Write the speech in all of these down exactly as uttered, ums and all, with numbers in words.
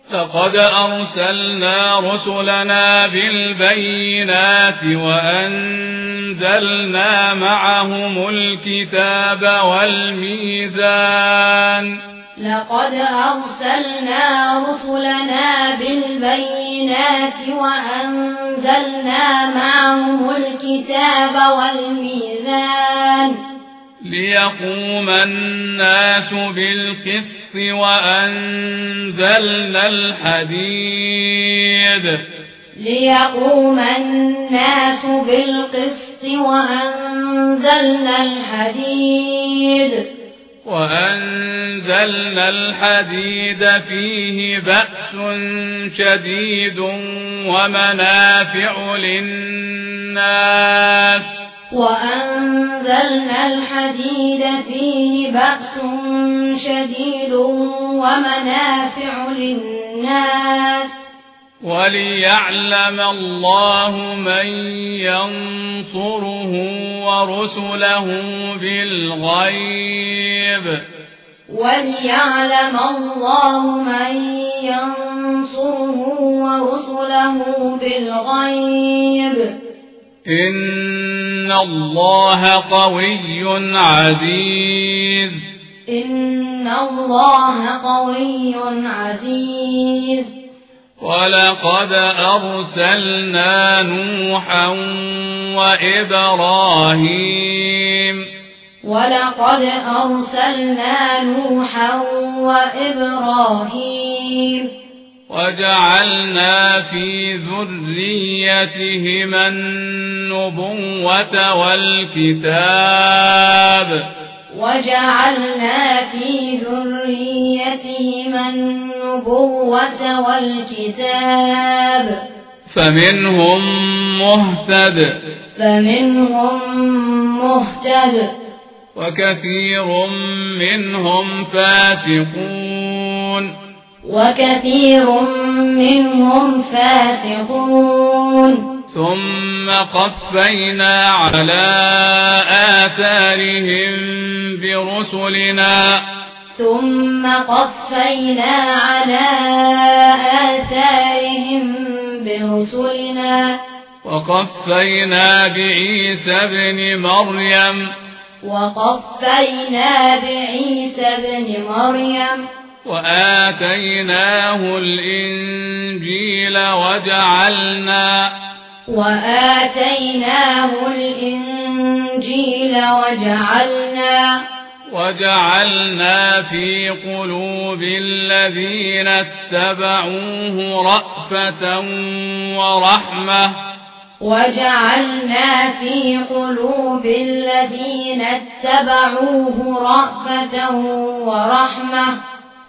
لقد أرسلنا رسلنا بالبينات وأنزلنا معهم الكتاب والميزان لقد أرسلنا رسلنا بالبينات وأنزلنا معهم الكتاب والميزان ليقوم الناس بالقسط وأنزلنا الحديد ليقوم الناس بالقسط وأنزلنا الحديد وأنزلنا الحديد فيه بأس شديد ومنافع للناس وأنزلنا الحديد فيه بأس شديد ومنافع للناس وليعلم الله من ينصره ورسله بالغيب وليعلم الله من ينصره ورسله بالغيب إن الله قوي عزيز إن الله قوي عزيز ولقد أرسلنا نوحا وإبراهيم ولقد أرسلنا نوحا وإبراهيم وجعلنا في ذريتهما النبوة والكتاب وجعلنا في ذريتهما النبوة والكتاب فمنهم مهتد فمنهم مهتد وكثير منهم فاسقون وكثير منهم فاسقون ثم قفينا على آثارهم برسلنا ثم قفينا على آثارهم برسلنا وقفينا بعيسى ابن مريم وقفينا بعيسى ابن مريم وآتيناه الإنجيل وجعلنا وآتيناه الإنجيل وجعلنا وجعلنا في قلوب الذين اتبعوه رأفة ورحمة وجعلنا في قلوب الذين اتبعوه رأفة ورحمة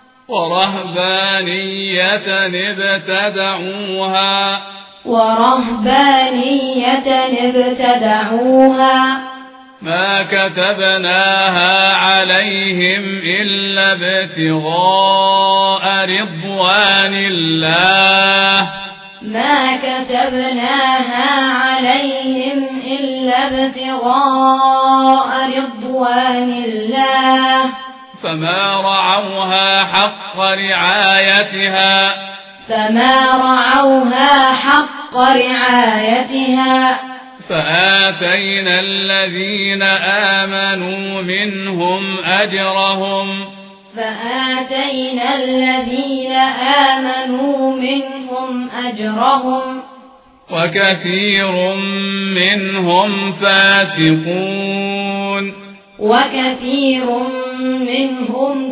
ورهبانية ابتدعوها ورهبانية ابتدعوها ما كتبناها عليهم إلا ابتغاء رضوان الله ما كتبناها عليهم إلا ابتغاء رضوان الله فما رعوها حق رعايتها فما رعوها حق رعايتها فآتينا الذين آمنوا منهم أجرهم فآتينا الذين آمنوا منهم أجرهم وكثير منهم فاسقون وكثير منهم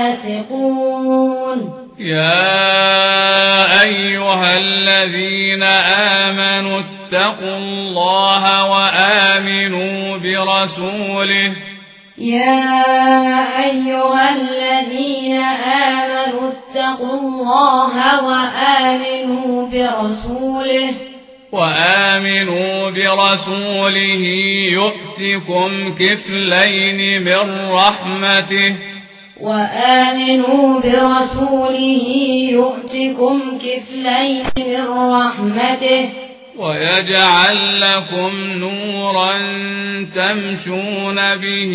فاسقون يا أيها الذين آمنوا اتقوا الله وآمنوا برسوله يا أيها الذين آمنوا اتقوا الله وآمنوا برسوله وآمنوا برسوله يؤتكم كفلين من رحمته وآمنوا برسوله يؤتكم كفلين من رحمته ويجعل لكم نورا تمشون به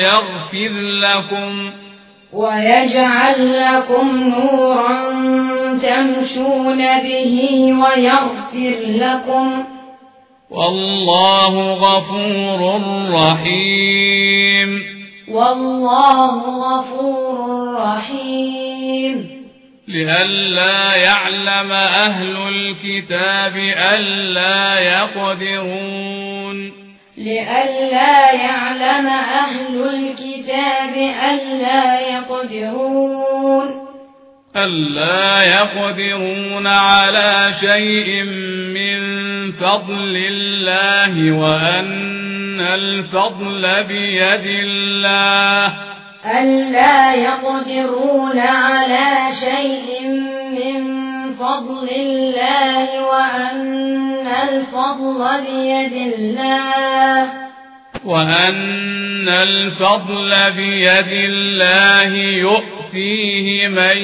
ويغفر لكم ويجعل لكم نورا تمشون به ويغفر لكم والله غفور رحيم والله غفور رحيم لئلا يعلم أهل الكتاب ألا يقدرون لئلا يعلم أهل الكتاب ألا يقدرون ألا يقدرون على شيء من فضل الله وأن الفضل بيد الله ألا يقدرون على شيء من فضل الله وأن الفضل بيد الله وأن الفضل بيد الله يؤتيه من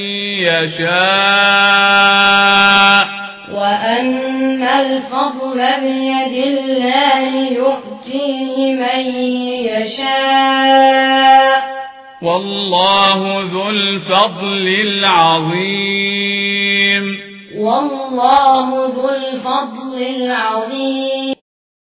يشاء وأن الفضل بيد الله يؤتيه من يشاء والله ذو الفضل العظيم والله ذو الفضل العظيم.